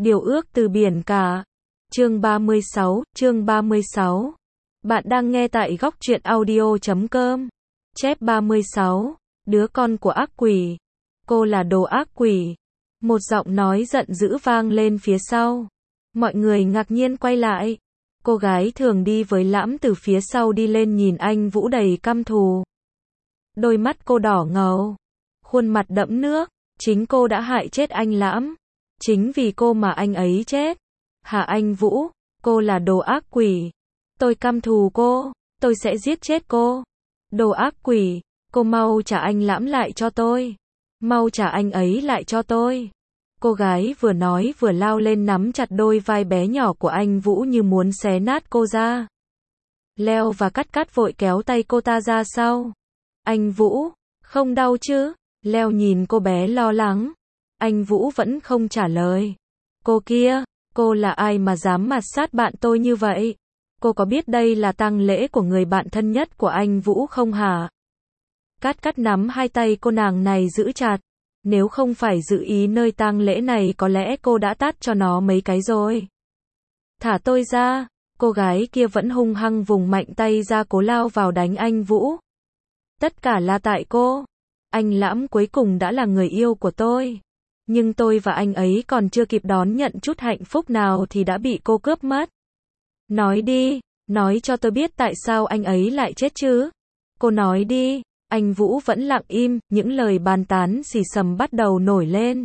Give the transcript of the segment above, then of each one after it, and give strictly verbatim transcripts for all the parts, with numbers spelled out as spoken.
Điều ước từ biển cả. Chương ba mươi sáu, chương ba mươi sáu. Bạn đang nghe tại góc truyện audio chấm com. Chép ba mươi sáu. Đứa con của ác quỷ. Cô là đồ ác quỷ. Một giọng nói giận dữ vang lên phía sau. Mọi người ngạc nhiên quay lại. Cô gái thường đi với Lãm từ phía sau đi lên nhìn anh Vũ đầy căm thù. Đôi mắt cô đỏ ngầu. Khuôn mặt đẫm nước. Chính cô đã hại chết anh Lãm. Chính vì cô mà anh ấy chết. Hả anh Vũ, cô là đồ ác quỷ. Tôi căm thù cô, tôi sẽ giết chết cô. Đồ ác quỷ, cô mau trả anh Lãm lại cho tôi. Mau trả anh ấy lại cho tôi. Cô gái vừa nói vừa lao lên nắm chặt đôi vai bé nhỏ của anh Vũ như muốn xé nát cô ra. Leo và Cắt Cắt vội kéo tay cô ta ra sau. Anh Vũ, không đau chứ? Leo nhìn cô bé lo lắng. Anh Vũ vẫn không trả lời. Cô kia, cô là ai mà dám mạt sát bạn tôi như vậy? Cô có biết đây là tang lễ của người bạn thân nhất của anh Vũ không hả? Cắt Cắt nắm hai tay cô nàng này giữ chặt. Nếu không phải dự ý nơi tang lễ này có lẽ cô đã tát cho nó mấy cái rồi. Thả tôi ra. Cô gái kia vẫn hung hăng vùng mạnh tay ra cố lao vào đánh anh Vũ. Tất cả là tại cô. Anh Lãm cuối cùng đã là người yêu của tôi. Nhưng tôi và anh ấy còn chưa kịp đón nhận chút hạnh phúc nào thì đã bị cô cướp mất. Nói đi, nói cho tôi biết tại sao anh ấy lại chết chứ. Cô nói đi. Anh Vũ vẫn lặng im, những lời bàn tán xì xầm bắt đầu nổi lên.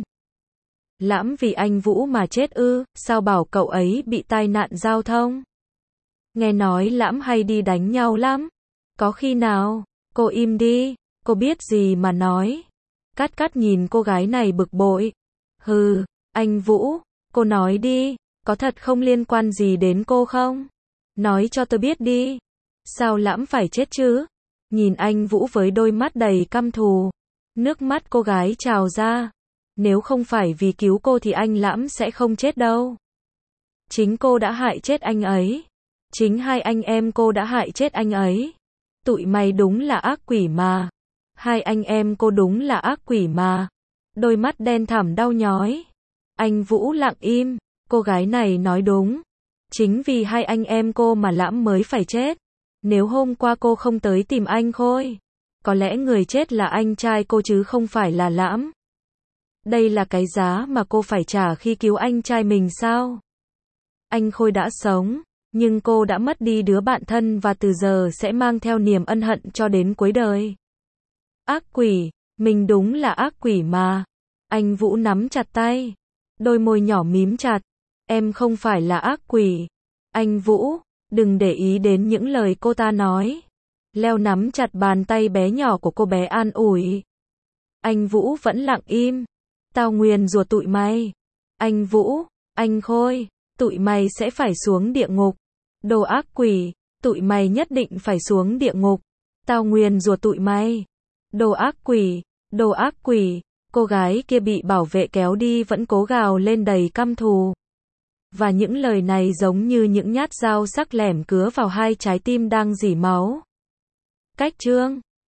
Lãm vì anh Vũ mà chết ư, sao bảo cậu ấy bị tai nạn giao thông? Nghe nói Lãm hay đi đánh nhau lắm. Có khi nào? Cô im đi, cô biết gì mà nói. Cắt Cắt nhìn cô gái này bực bội. Hừ, anh Vũ, cô nói đi, có thật không liên quan gì đến cô không? Nói cho tôi biết đi. Sao Lãm phải chết chứ? Nhìn anh Vũ với đôi mắt đầy căm thù. Nước mắt cô gái trào ra. Nếu không phải vì cứu cô thì anh Lãm sẽ không chết đâu. Chính cô đã hại chết anh ấy. Chính hai anh em cô đã hại chết anh ấy. Tụi mày đúng là ác quỷ mà. Hai anh em cô đúng là ác quỷ mà. Đôi mắt đen thẳm đau nhói. Anh Vũ lặng im. Cô gái này nói đúng. Chính vì hai anh em cô mà Lãm mới phải chết. Nếu hôm qua cô không tới tìm anh Khôi, có lẽ người chết là anh trai cô chứ không phải là Lãm. Đây là cái giá mà cô phải trả khi cứu anh trai mình sao? Anh Khôi đã sống, nhưng cô đã mất đi đứa bạn thân và từ giờ sẽ mang theo niềm ân hận cho đến cuối đời. Ác quỷ, mình đúng là ác quỷ mà. Anh Vũ nắm chặt tay, đôi môi nhỏ mím chặt. Em không phải là ác quỷ. Anh Vũ, đừng để ý đến những lời cô ta nói. Leo nắm chặt bàn tay bé nhỏ của cô bé an ủi. Anh Vũ vẫn lặng im. Tao nguyền rủa tụi mày. Anh Vũ, anh Khôi, tụi mày sẽ phải xuống địa ngục. Đồ ác quỷ, tụi mày nhất định phải xuống địa ngục. Tao nguyền rủa tụi mày. Đồ ác quỷ, đồ ác quỷ. Cô gái kia bị bảo vệ kéo đi vẫn cố gào lên đầy căm thù. Và những lời này giống như những nhát dao sắc lẻm cứa vào hai trái tim đang rỉ máu. Cách chương